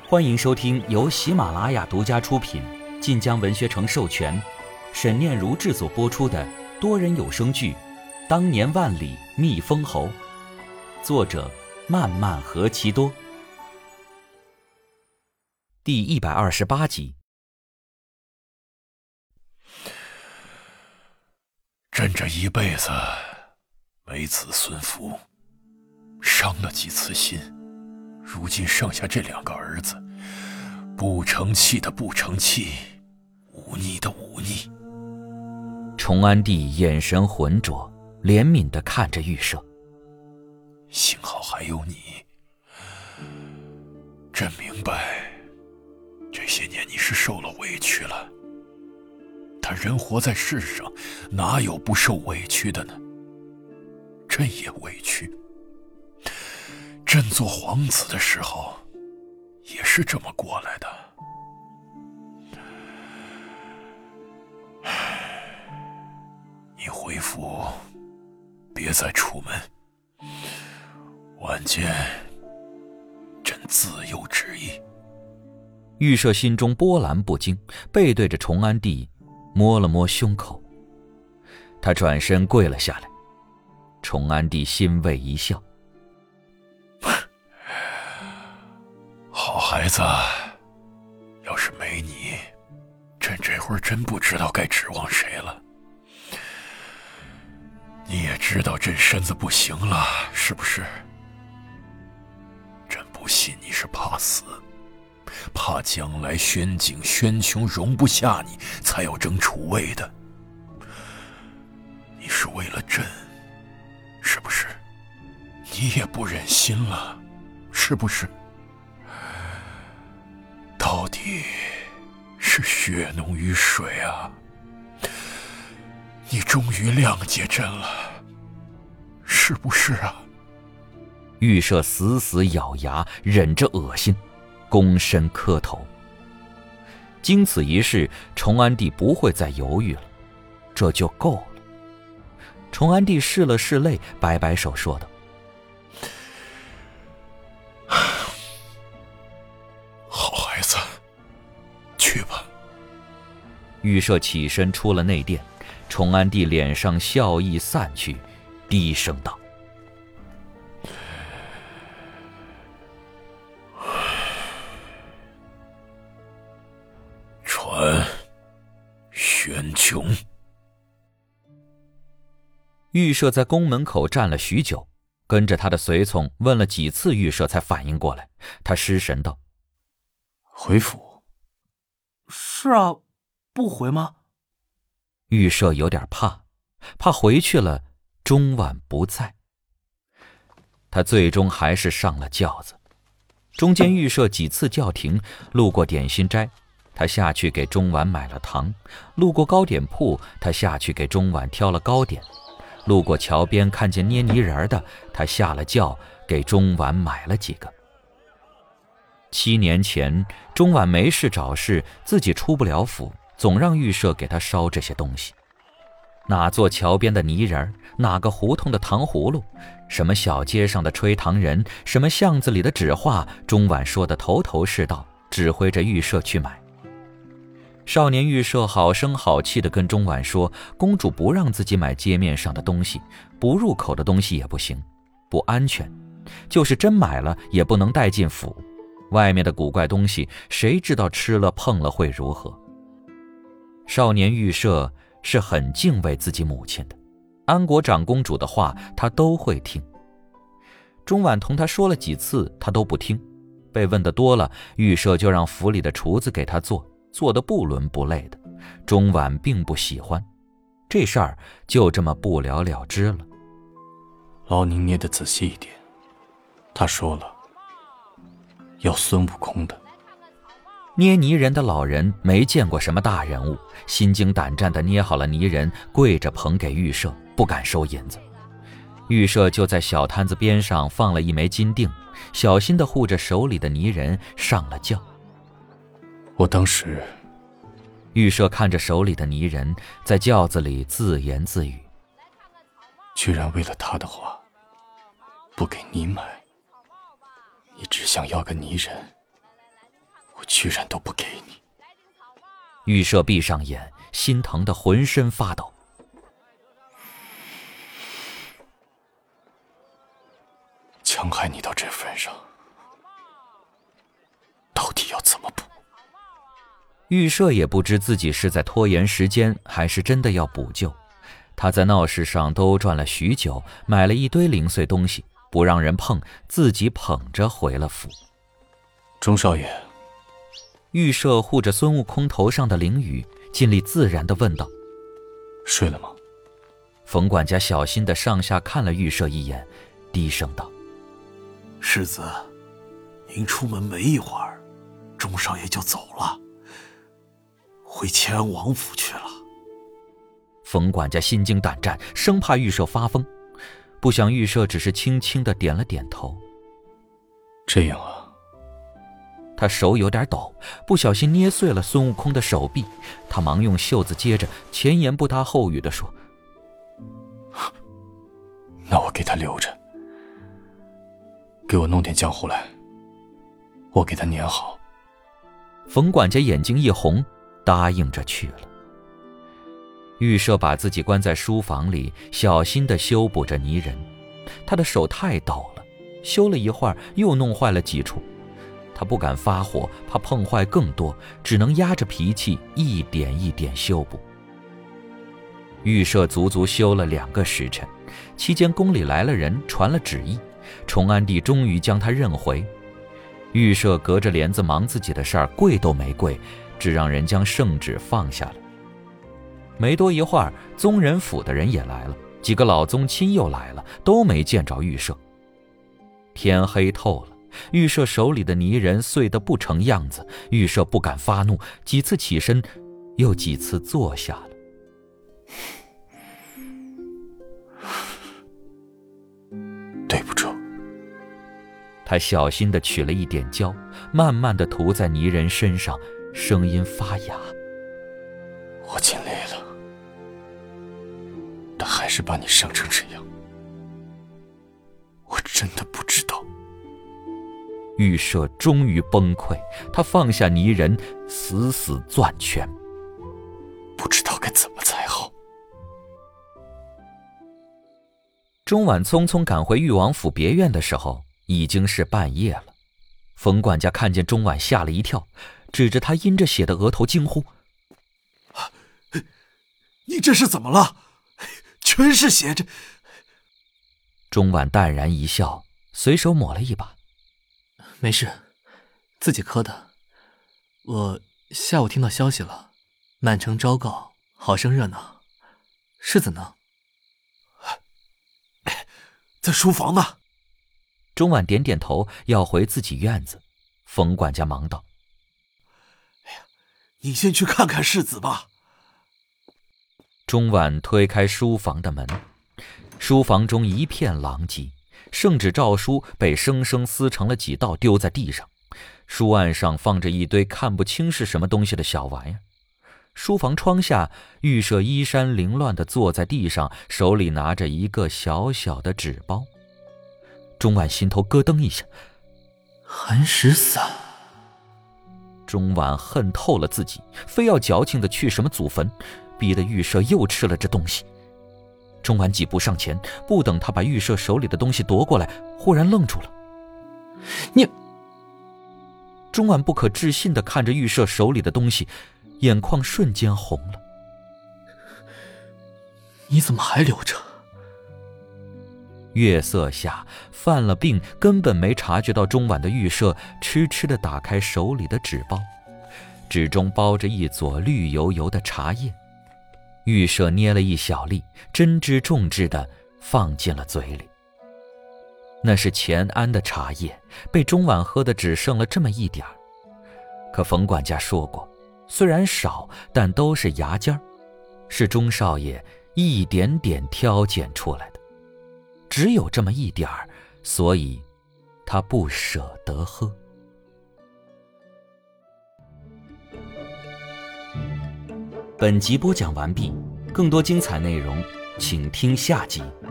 欢迎收听由喜马拉雅独家出品、晋江文学城授权、沈念如制作播出的多人有声剧《当年万里觅封侯》，作者漫漫何其多，第128集。 朕这一辈子没子孙福，伤了几次心，如今剩下这2个儿子，不成器的不成器，忤逆的忤逆。 崇安帝眼神浑浊，怜悯地看着玉舍。 幸好还有你，朕明白，这些年你是受了委屈了。但人活在世上，哪有不受委屈的呢？朕也委屈。朕做皇子的时候，也是这么过来的。你回府，别再出门。晚间，朕自有旨意。 玉舍心中波澜不惊，背对着崇安帝摸了摸胸口，他转身跪了下来。崇安帝欣慰一笑： 好孩子，要是没你，朕这会儿真不知道该指望谁了。你也知道朕身子不行了，是不是？朕不信你是怕死，怕将来宣景宣琼容不下你，才要争储位的。你是为了朕，是不是？你也不忍心了，是不是？到底是血浓于水啊！你终于谅解朕了，是不是啊？ 玉舍死死咬牙，忍着恶心，躬身磕头。经此一事，崇安帝不会再犹豫了，这就够了。崇安帝拭了拭泪，摆摆手说道： 好孩子，去吧。 玉舍起身出了内殿，崇安帝脸上笑意散去，低声道： 传宣琼。 玉舍在宫门口站了许久，跟着他的随从问了几次，玉舍才反应过来。他失神道： 回府。 是啊，不回吗？ 玉舍有点怕回去了钟婉不在。他最终还是上了轿子。中间玉舍几次叫停，路过点心斋，他下去给钟婉买了糖；路过糕点铺，他下去给钟婉挑了糕点；路过桥边看见捏泥人的，他下了轿给钟婉买了几个。7年前，钟婉没事找事，自己出不了府，总让玉舍给他烧这些东西。哪座桥边的泥人，哪个胡同的糖葫芦，什么小街上的吹糖人，什么巷子里的纸画，钟婉说的头头是道，指挥着玉舍去买。少年玉舍好声好气地跟钟婉说，公主不让自己买街面上的东西，不入口的东西也不行，不安全，就是真买了也不能带进府，外面的古怪东西谁知道吃了碰了会如何。少年玉舍是很敬畏自己母亲的，安国长公主的话他都会听。钟婉同他说了几次，他都不听，被问得多了，玉舍就让府里的厨子给他做得不伦不类的。钟婉并不喜欢，这事儿就这么不了了之了。 劳您捏得仔细一点，他说了，要孙悟空的。 捏泥人的老人没见过什么大人物，心惊胆战地捏好了泥人，跪着捧给玉舍，不敢收银子。玉舍就在小摊子边上放了一枚金锭，小心地护着手里的泥人上了轿。 我当时， 玉舍看着手里的泥人，在轿子里自言自语： 居然为了他的话，不给你买，你只想要个泥人， 居然都不给你。 玉舍闭上眼，心疼得浑身发抖。 强害你到这份上，到底要怎么补？ 玉舍也不知自己是在拖延时间，还是真的要补救。他在闹市上兜转了许久，买了一堆零碎东西，不让人碰，自己捧着回了府。 钟少爷， 玉舍护着孙悟空头上的灵雨，尽力自然地问道： 睡了吗？ 冯管家小心地上下看了玉舍一眼，低声道： 世子，您出门没一会儿，钟少爷就走了，回乾安王府去了。 冯管家心惊胆战，生怕玉舍发疯，不想玉舍只是轻轻地点了点头。 这样啊。 他手有点抖，不小心捏碎了孙悟空的手臂，他忙用袖子接着，前言不搭后语地说： 那我给他留着，给我弄点浆糊来，我给他粘好。 冯管家眼睛一红，答应着去了。玉舍把自己关在书房里，小心地修补着泥人。他的手太抖了，修了一会儿又弄坏了几处。他不敢发火，怕碰坏更多，只能压着脾气一点一点修补。玉舍足足修了2个时辰，期间宫里来了人，传了旨意，崇安帝终于将他认回。玉舍隔着帘子忙自己的事儿，跪都没跪，只让人将圣旨放下了。没多一会儿，宗人府的人也来了，几个老宗亲又来了，都没见着玉舍。天黑透了，玉舍手里的泥人碎得不成样子，玉舍不敢发怒，几次起身，又几次坐下了。 对不住。 他小心地取了一点胶，慢慢地涂在泥人身上，声音发哑： 我尽力了，但还是把你伤成这样，我真的不知道。 玉舍终于崩溃，他放下泥人，死死攥拳， 不知道该怎么才好。 钟晚匆匆赶回裕王府别院的时候，已经是半夜了。冯管家看见钟晚，吓了一跳，指着他阴着血的额头惊呼： 你这是怎么了？全是血！这…… 钟晚淡然一笑，随手抹了一把： 没事，自己磕的。我下午听到消息了，满城昭告，好生热闹。世子呢？ 在书房呢。 钟晚点点头，要回自己院子。冯管家忙道： 你先去看看世子吧。 钟晚推开书房的门，书房中一片狼藉，圣旨诏书被生生撕成了几道，丢在地上。书案上放着一堆看不清是什么东西的小玩意儿。书房窗下，玉舍衣衫凌乱地坐在地上，手里拿着一个小小的纸包。钟晚心头咯噔一下， 寒食散。 钟晚恨透了自己，非要矫情地去什么祖坟，逼得玉舍又吃了这东西。钟晚几步上前，不等他把玉舍手里的东西夺过来，忽然愣住了。 你…… 钟晚不可置信地看着玉舍手里的东西，眼眶瞬间红了。 你怎么还留着？ 月色下，犯了病根本没察觉到钟晚的玉舍痴痴地打开手里的纸包，纸中包着一撮绿油油的茶叶。玉舍捏了一小粒，珍之重质地放进了嘴里。那是乾安的茶叶，被钟晚喝的只剩了这么一点儿。可冯管家说过，虽然少，但都是牙尖儿，是钟少爷一点点挑拣出来的。只有这么一点儿，所以他不舍得喝。本集播讲完毕，更多精彩内容，请听下集。